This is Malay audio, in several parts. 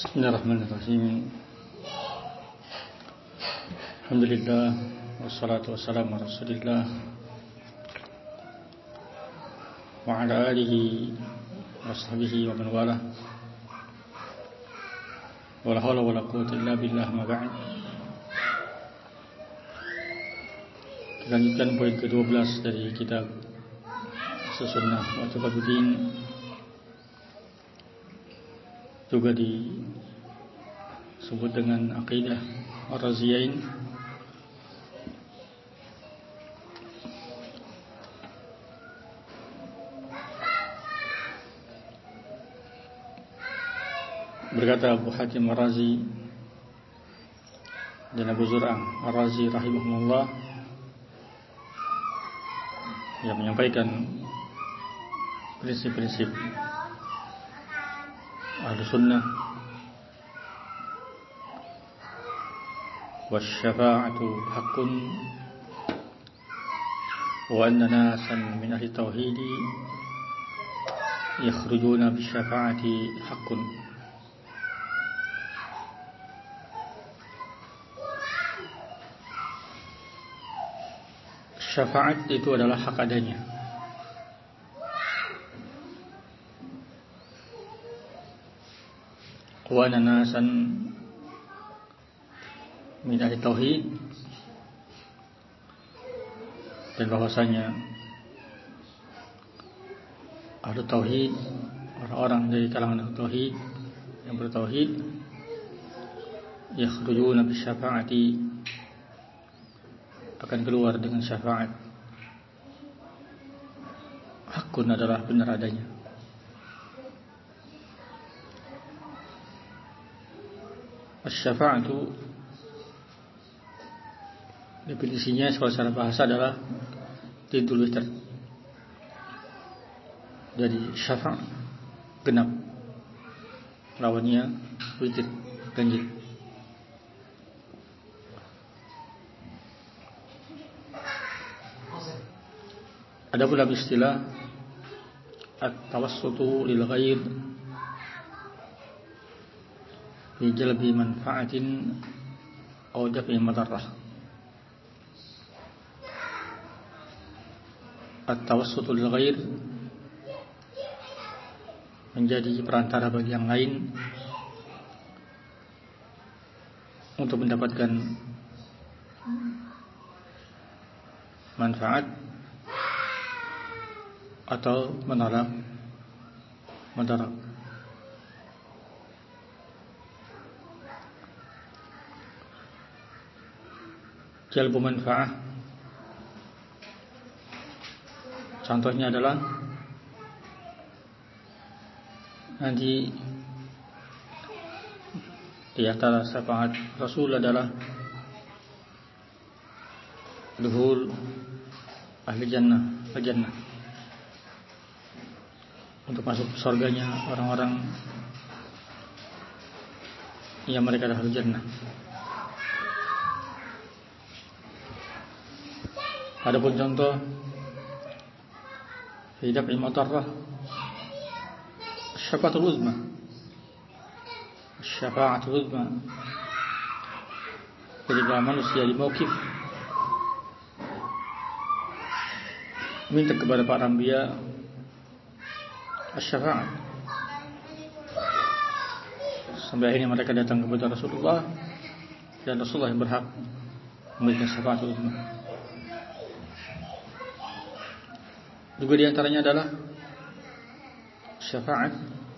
Bismillahirrahmanirrahim. Alhamdulillah wassalatu wassalamu ala Rasulillah wa ala alihi wa sahbihi wa man walah. Wala haula wala quwwata illa billah, ma ba'd. Kita lanjutkan poin ke-12 dari kitab Sunnah wa Taqaddudin, juga disebut dengan Aqidah Ar-Raziyain. Berkata Abu Hatim Ar-Razi dan Abu Zur'ah Ar-Razi rahimahumullah, yang menyampaikan prinsip-prinsip Ahlus Sunnah. Wasyafa'atu haqqun wa anna nasan min ahli tauhidi yakhrujuna bisyafa'ati haqqun. Syafaat itu adalah hak adanya. Wa nasan min ahli tauhid, dan bahwasanya ahli tauhid, orang-orang dari kalangan ahli tauhid yang bertauhid, yakhrujuna bisyafaati, akan keluar dengan syafaat. Hakun adalah benar adanya. Asy-syafa'atu definisinya secara bahasa adalah tidul witr. Jadi syafa' genap, lawannya witr, ganjil. Adapun dalam istilah at-tawassutu lil ghair fi jalbi manfa'atin aw daf'i madarrah. At-tawassutu lil ghair, menjadi perantara bagi yang lain untuk mendapatkan manfaat atau menolak mudarat. Jalbu manfaah, contohnya adalah nanti di antara syafaat Rasul adalah duhul ahli jannah, al-jannah, untuk masuk surganya orang-orang yang mereka adalah jannah. Adapun contoh hidup imatarrah, syafaatul uzma, syafaatul uzma, ketika manusia di mauqif minta kepada para anbiya asy-syafa'ah, sampai akhirnya mereka datang kepada Rasulullah, dan Rasulullah yang berhak memberikan syafaatul uzma. Juga diantaranya adalah syafaat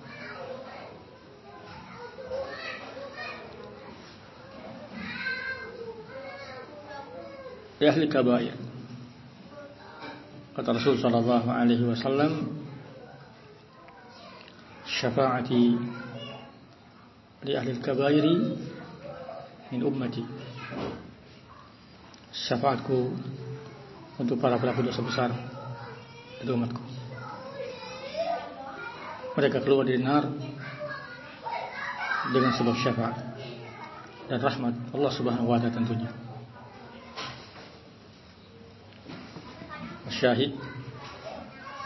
di ahli kabair. Kata Rasul sallallahu alaihi wasallam, syafaati li ahli kabairi min ummati, syafaatku untuk para pelaku dosa besar dari umatku. Mereka keluar dari nar dengan sebab syafaat dan rahmat Allah Subhanahu wa ta'ala tentunya. Syahid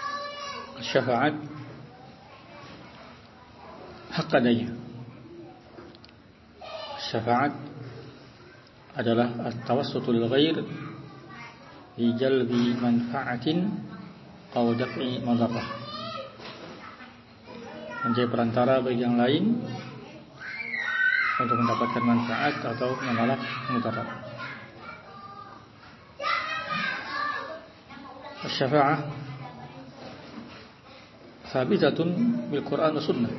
syafaat hak adanya, Syafaat adalah at-tawassutu lil ghair fi jalbi manfa'atin aw daf'i madarrah, menjadi perantara bagi yang lain untuk mendapatkan manfaat atau menolak mudarat. Asy-syafa'ah thabitatun bil Qur'an wa sunnah.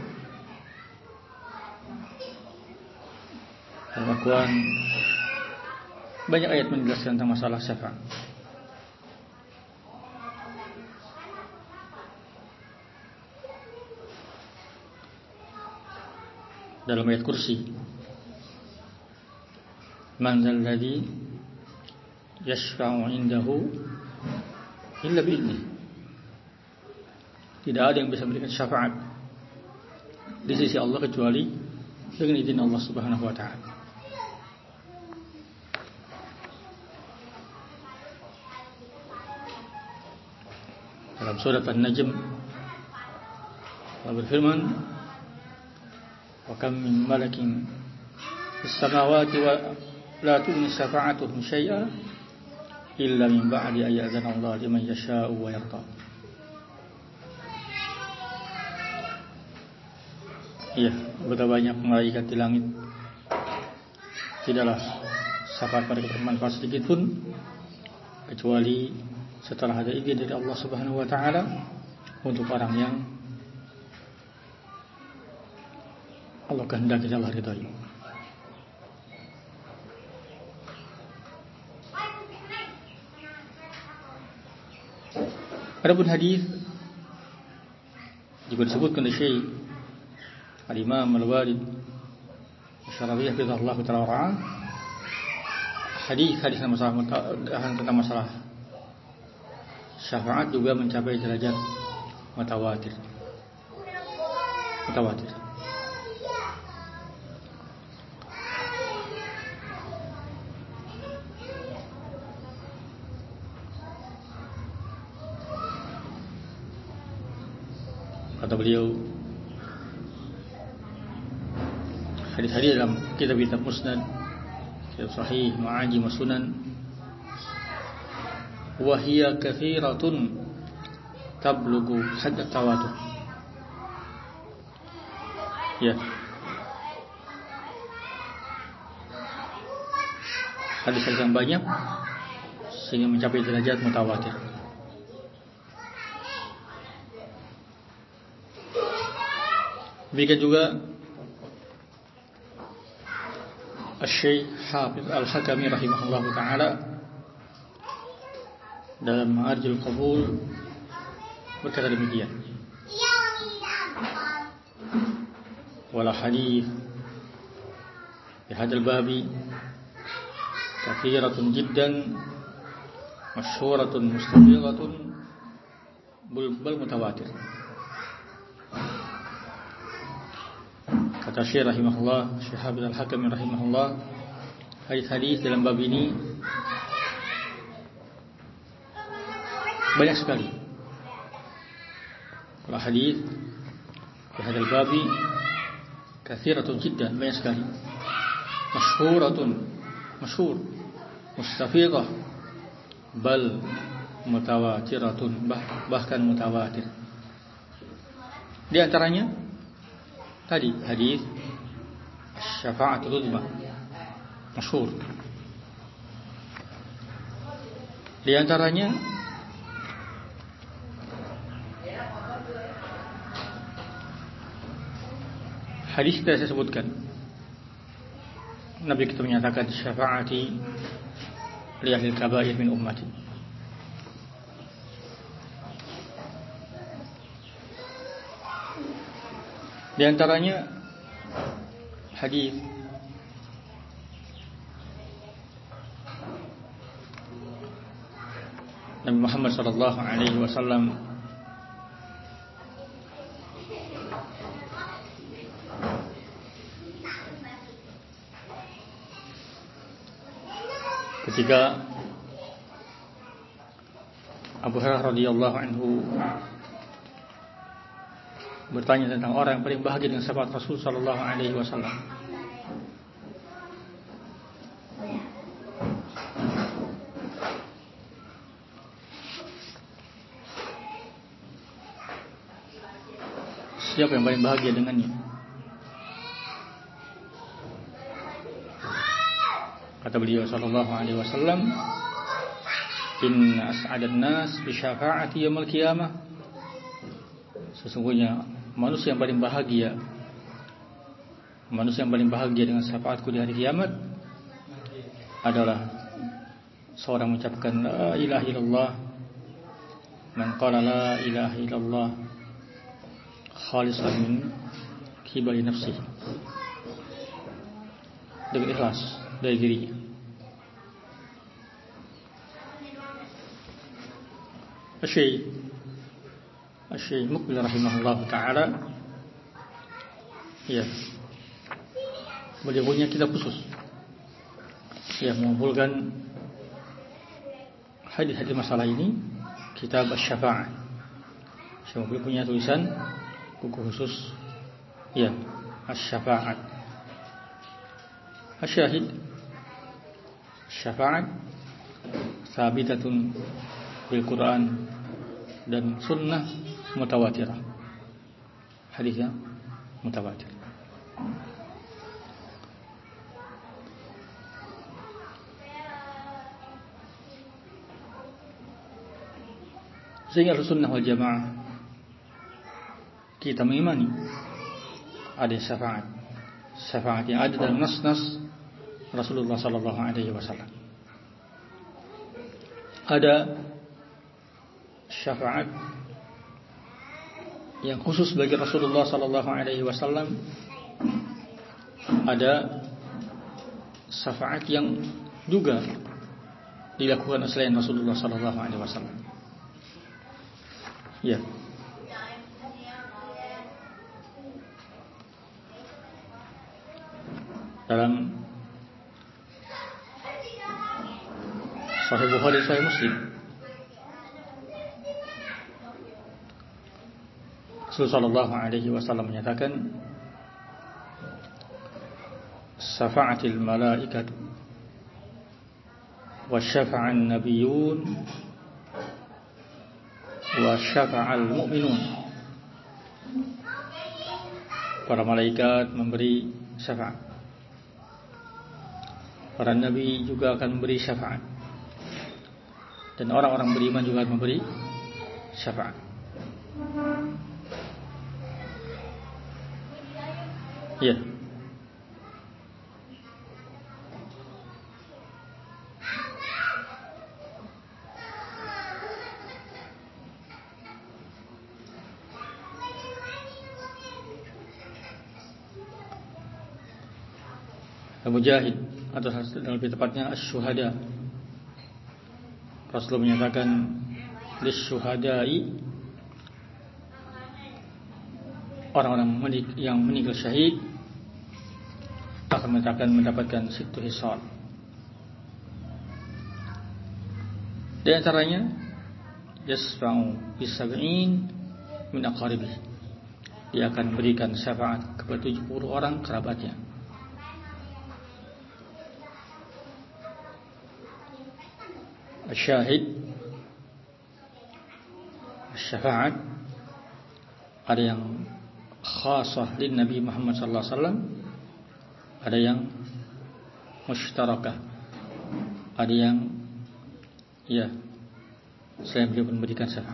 Al-Quran banyak ayat menjelaskan tentang masalah syafaat. Dalam ayat kursi, man dzal ladzi yashfa'u 'indahu illa bi'idnih. Tidak ada yang bisa memberikan syafaat di sisi Allah kecuali dengan izin Allah Subhanahu wa taala. Dalam surat An-Najm Allah berfirman, wa kam min malakin fis samawati wa la tughni syafa'atuhum syai'a illa min ba'di an ya'zana Allah liman yasha'u wa yarda. Iya, betapa banyak malaikat di langit, tidaklah syafaat mereka bermanfaat sedikit pun kecuali setelah ada izin dari Allah Subhanahu wa taala untuk orang yang Allah kehendaki Allah ridhai. Adapun hadis juga disebutkan oleh Syekh Al-Imam Al-Walid Syarabiyah radhiyallahu ta'ala anhu, hadis tentang masalah syafaat juga mencapai derajat mutawatir. Kata beliau, hadis-hadis dalam kitab-kitab musnad, kitab sahih, ma'ajim wa sunan, wa hiya kathiratun tablughu hadd tawatur. Ya, hadis-hadis yang banyak sehingga mencapai derajat mutawatir. Demikian juga Asy-Syaikh Hafiz Al-Hakami rahimahullahu ta'ala dalam Ma'arjul Qabul berkata demikian, wala hadith fi hadzal babi kathiratun jiddan masyhuratun mustafidhatun bal mutawatir. Kata Syekh rahimahullah, Syekh Hafiz Al-Hakami rahimahullah, hadis-hadis dalam bab ini banyak sekali. Kalau hadis di hadzal babi kathiratun jiddan, banyak sekali. Masyhur, mustafidah, bal mutawatiratun, bahkan mutawatir. Di antaranya tadi hadis syafa'atul uzma, masyhur. Di antaranya hadis yang saya sebutkan, Nabi kita menyatakan syafaati li ahli kabair min ummati. Di antaranya hadis Nabi Muhammad sallallahu alaihi wasallam ketika Abu Hurairah radhiyallahu anhu bertanya tentang orang yang paling bahagia dengan syafaat Rasul sallallahu alaihi wasallam. siapa yang paling bahagia dengannya. Kata beliau sallallahu alaihi wasallam, "Inna as'adan nas bi syafa'ati yaumil qiyamah." Sesungguhnya manusia yang paling bahagia dengan syafaatku di hari kiamat adalah seorang mengucapkan la ilaha illallah, man qala la ilaha illallah khalisan min qibali nafsihi, dengan ikhlas dari dirinya. Syekh Mukbil rahimahullah ta'ala, ya, beliau punya kitab khusus yang mengumpulkan hadis-hadis masalah ini, kitab Asy-Syafa'ah. Syekh Mukbil punya tulisan buku khusus, ya, Asy-Syafa'ah. Asyahid, syafa'at sabitatun bil Quran dan sunnah mutawatirah. Hadisnya mutawatir. Sehingga sunnah wal jamaah kita mengimani ada syafaat yang ada dalam nas-nas Rasulullah sallallahu alaihi wasallam. Ada syafaat yang khusus bagi Rasulullah sallallahu alaihi wasallam. Ada syafaat yang juga dilakukan selain Rasulullah sallallahu alaihi wasallam. Ya. Dalam Sahih Bukhari, Sahih Muslim, Rasulullah sallallahu alaihi wasallam menyatakan, "Syafa'atil malaikatu wa syafa'an nabiyyun wa syafa'al mu'minun." Para malaikat memberi syafaat, para nabi juga akan memberi syafaat, dan orang-orang beriman juga akan memberi syafaat. Ya. Mujahid atau lebih tepatnya asy-syuhada, Rasulullah menyatakan lisyuhada'i, orang-orang yang meninggal syahid akan mendapatkan sittu hisal. Di antaranya yasfa'u bis-sab'in min aqaribihi, dia akan berikan syafaat kepada 70 orang kerabatnya. Syahid, syafaat ada yang khasah lin Nabi Muhammad sallallahu alaihi wasallam, ada yang mushtarakah, ada yang ya selain beliau memberikan syafaat.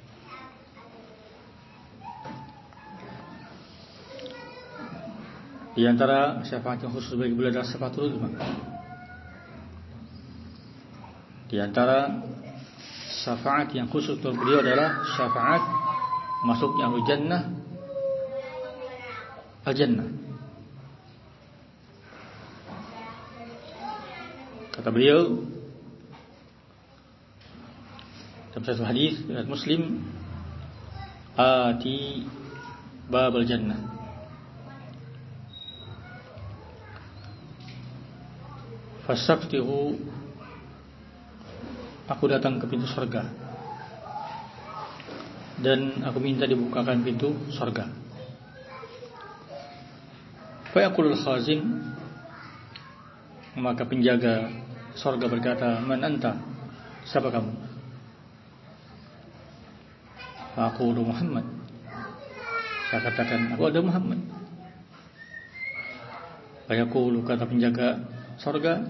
Di antara syafaat yang khusus bagi beliau adalah syafaatul uzma. Di antara syafaat yang khusus untuk beliau adalah syafaat masuknya al-jannah. Kata beliau dalam satu hadis riwayat Muslim, "Ati babal jannah, fasaftihu." Aku datang ke pintu surga dan aku minta dibukakan pintu surga. Fa yaqulul khazin, maka penjaga surga berkata, "Man anta? Siapa kamu?" Fa aqulu Muhammad. Saya katakan, aku ada Muhammad. Fayaqulu, kata penjaga surga,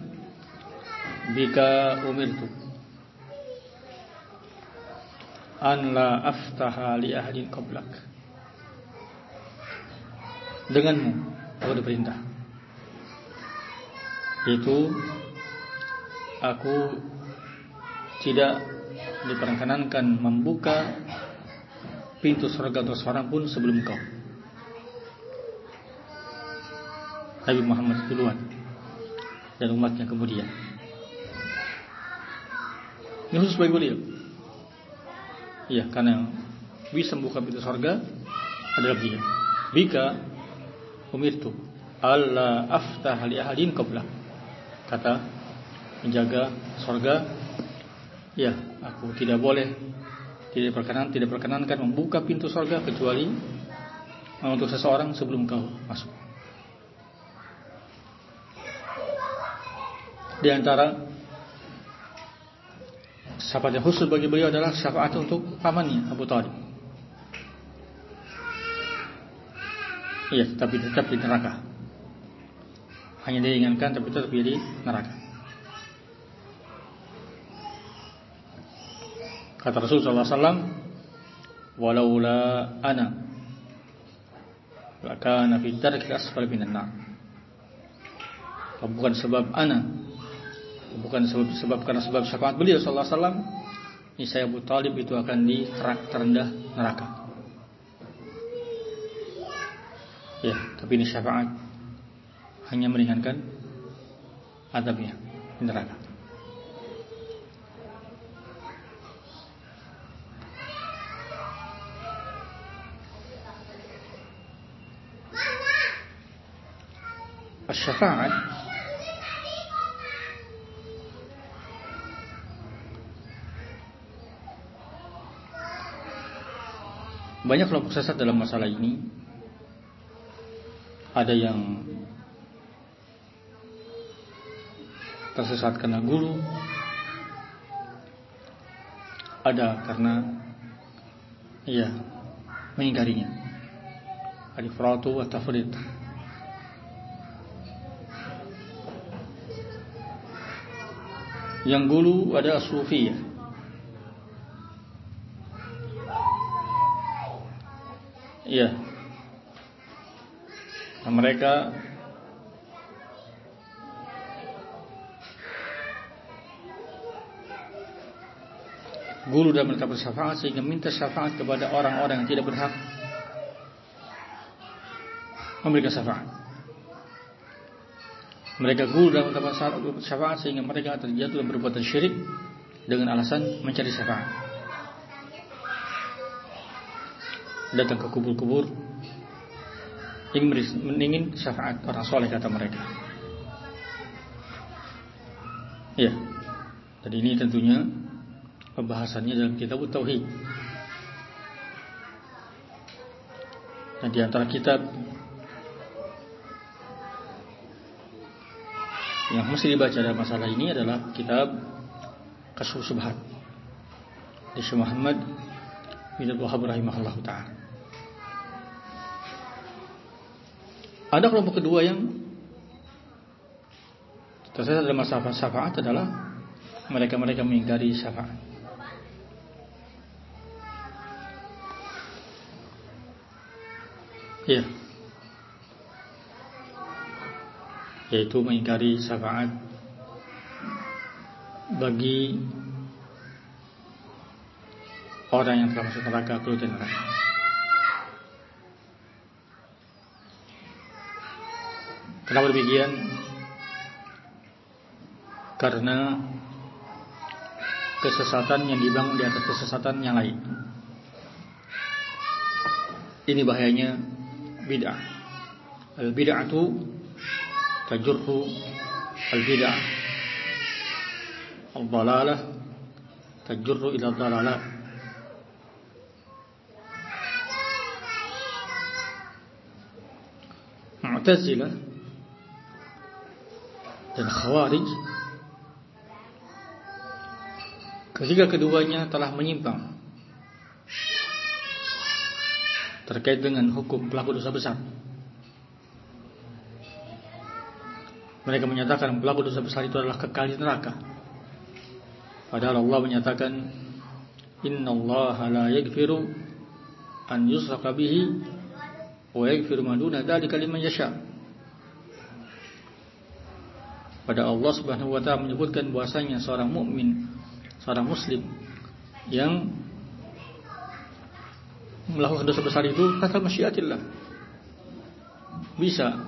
bika umirtu an la aftaha li ahadin qablak. Denganmu aku diperintah, yaitu aku tidak diperkenankan membuka pintu surga untuk seorang pun sebelum kau. Nabi Muhammad duluan dan umatnya kemudian. Ini khusus bagi beliau. Iya, karena bisa membuka pintu surga adalah beliau. Bika umirtu alla aftah li ahadin qabla. Kata menjaga surga, ya, aku tidak diperkenankan membuka pintu surga kecuali untuk seseorang sebelum kau masuk. Di antara syafaat yang khusus bagi beliau adalah syafaat untuk pamannya Abu Thalib. Iya, tapi tetap di neraka. Hanya diinginkan tapi tetap di neraka. Kata Rasulullah SAW, walaula ana lakana fi darkil asfal minan nar. Bukan sebab ana, bukan sebab karena sebab syafaat beliau sallallahu alaihi wasallam, niscaya Abu Thalib itu akan di kerak terendah neraka. Ya, tapi ini syafaat hanya meringankan azabnya di neraka. Syafaat banyak kelompok sesat dalam masalah ini. Ada yang tersesat karena guru, ada karena mengingkarinya. Al-ifratu wa tafrid. Yang gulu adalah sufiyah. Iya. Nah, mereka gulu dan mereka bersyafaat sehingga minta syafaat kepada orang-orang yang tidak berhak memberikan syafaat. Mereka gulu dan mereka bersyafaat sehingga mereka terjatuh dalam perbuatan syirik dengan alasan mencari syafaat. Datang ke kubur-kubur ingin syafaat orang soleh, kata mereka. Ya, dan ini tentunya pembahasannya dalam kitab Tauhid. Dan di antara kitab yang mesti dibaca dalam masalah ini adalah kitab Kasyfus Subhat di Syekh Muhammad bin Abdul Wahhab rahimahullahu ta'ala. Ada kelompok kedua yang tersesat dalam masalah syafaat adalah mereka-mereka mengingkari syafaat. Ya, yaitu mengingkari syafaat bagi orang yang telah masuk neraka, keluar dari neraka. Kenapa demikian? Karena kesesatan yang dibangun di atas kesesatan yang lain. Ini bahayanya bid'ah. Al-bid'atu tajurru al-bid'ah. Al-dhalalah tajurru ila dhalalah. Mu'tazilah dan Khawarij, ketika keduanya telah menyimpang, terkait dengan hukum pelaku dosa besar. Mereka menyatakan pelaku dosa besar itu adalah kekal di neraka. Padahal Allah menyatakan, innallaha la yaghfiru an yushraka bihi wa yaghfiru ma duna dzalika liman yasha. Pada Allah Subhanahu wa taala menyebutkan bahwasanya seorang mukmin, seorang muslim yang melakukan dosa besar itu kata masyiatillah, bisa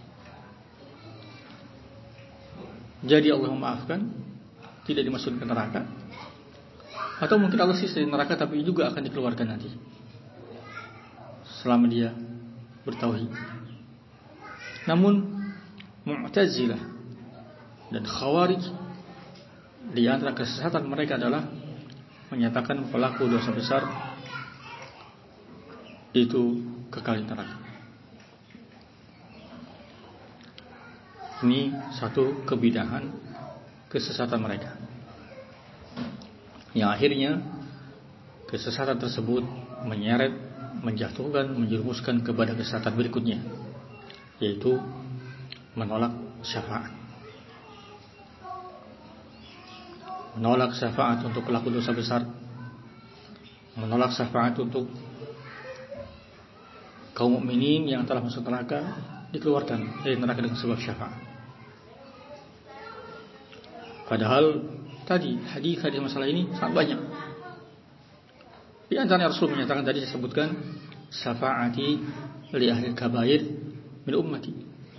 jadi Allah memaafkan, tidak dimasukkan ke neraka, atau mungkin Allah sisa di neraka tapi juga akan dikeluarkan nanti selama dia bertauhid. Namun Mu'tazilah dan Khawarij, di antara kesesatan mereka adalah menyatakan pelaku dosa besar itu kekal di neraka. Ini satu kebidahan, kesesatan mereka, yang akhirnya kesesatan tersebut menyeret, menjatuhkan, menjerumuskan kepada kesesatan berikutnya, yaitu menolak syafaat. Menolak syafaat untuk pelaku dosa besar, menolak syafaat untuk kaum mukminin yang telah masuk neraka, dikeluarkan dari neraka dengan sebab syafaat. Padahal tadi hadis-hadis masalah ini sangat banyak. Di antaranya Rasul menyatakan, tadi saya sebutkan, syafaati li ahli kabair min ummati.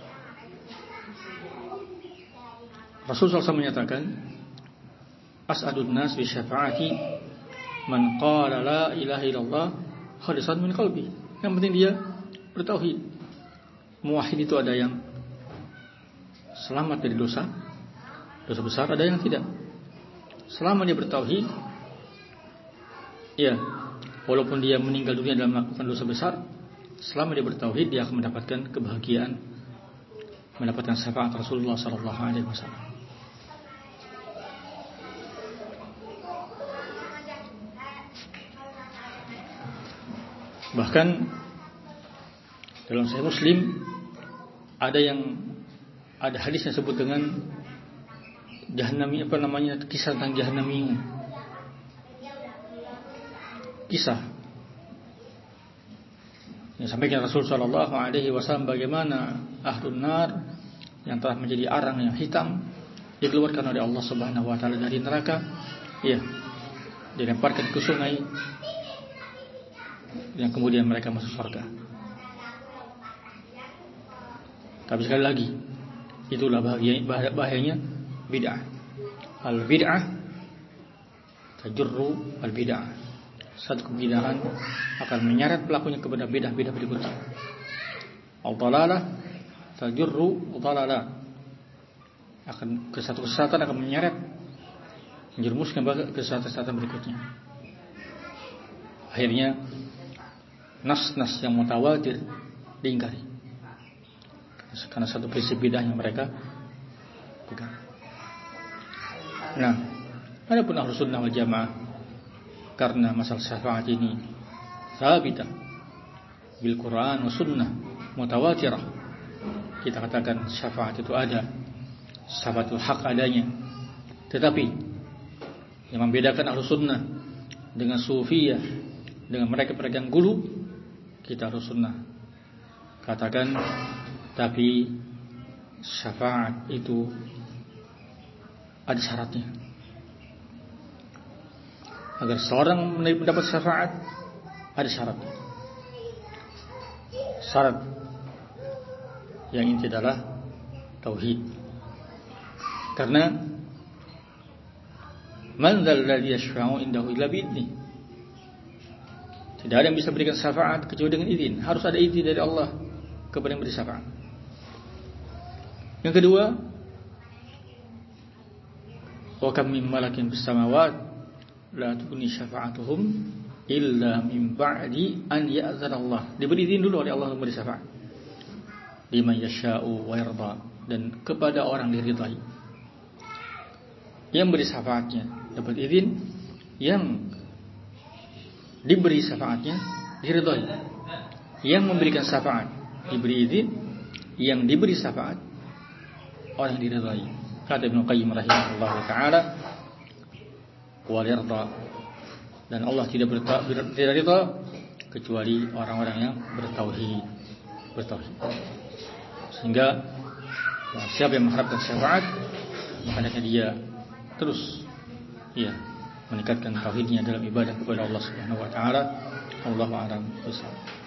Rasul SAW menyatakan, as'adun nas bi syafaati man qala la ilaha illallah khalisan min qalbi. Yang penting dia bertauhid. Muwahhid itu ada yang selamat dari dosa besar, ada yang tidak. Selama dia bertauhid, ya, walaupun dia meninggal dunia dalam melakukan dosa besar, selama dia bertauhid, dia akan mendapatkan kebahagiaan, mendapatkan syafaat Rasulullah SAW. Bahkan dalam Sahih Muslim ada hadis yang disebut dengan Jahannami, kisah tentang Jahannami. Kisah yang sampaikan Rasul sallallahu alaihi wasallam bagaimana ahlun nar yang telah menjadi arang yang hitam dikeluarkan oleh Allah Subhanahu wa taala dari neraka, ya, dilemparkan ke sungai, yang kemudian mereka masuk surga. Tapi sekali lagi, itulah bahayanya bid'ah. Al-bid'ah tajurru al-bid'ah. Satu kebidahan akan menyeret pelakunya kepada bid'ah-bid'ah berikutnya. Al-dhalalah tajurru al-dhalalah. Satu kesesatan akan menyeret, menjerumuskan kesesatan berikutnya. Akhirnya nas-nas yang mutawatir diingkari karena satu prinsip bid'ah yang mereka pegang. Nah, adapun Ahlus Sunnah wal Jamaah, karena masalah syafaat ini sabitah bil Quran wa sunnah mutawatirah, kita katakan syafaat itu ada, syafaat itu hak adanya. Tetapi yang membedakan Ahlus Sunnah dengan Sufiyah, dengan mereka pedagang gulu, kita Ahlus Sunnah katakan, tapi syafaat itu ada syaratnya. Agar seorang mendapat syafaat, ada syaratnya. Syarat yang inti adalah tauhid. Karena man dzal ladzi yashfa'u indahu illa bi'idnih. Tidak ada yang bisa berikan syafaat kecuali dengan izin. Harus ada izin dari Allah kepada yang beri syafaat. Yang kedua, wa kam min malakin fis samawat la tughni syafa'atuhum illa min ba'di an ya'zana Allah. Diberi izin dulu oleh Allah untuk beri syafaat. Liman yasha'u wa yarda, dan kepada orang diridhai. Yang beri syafaatnya dapat izin, yang diberi syafaatnya diridhai. yang memberikan syafaat, diberi izin, yang diberi syafaat orang yang diridhai. Kata Ibnu Qayyim rahimahullah taala, wa yarda, dan Allah tidak ridha kecuali orang-orang yang bertauhid. Sehingga siapa yang mengharapkan syafaat, maka dia terus meningkatkan tauhidnya dalam ibadah kepada Allah Subhanahu wa taala. Allahu a'lam bishawab.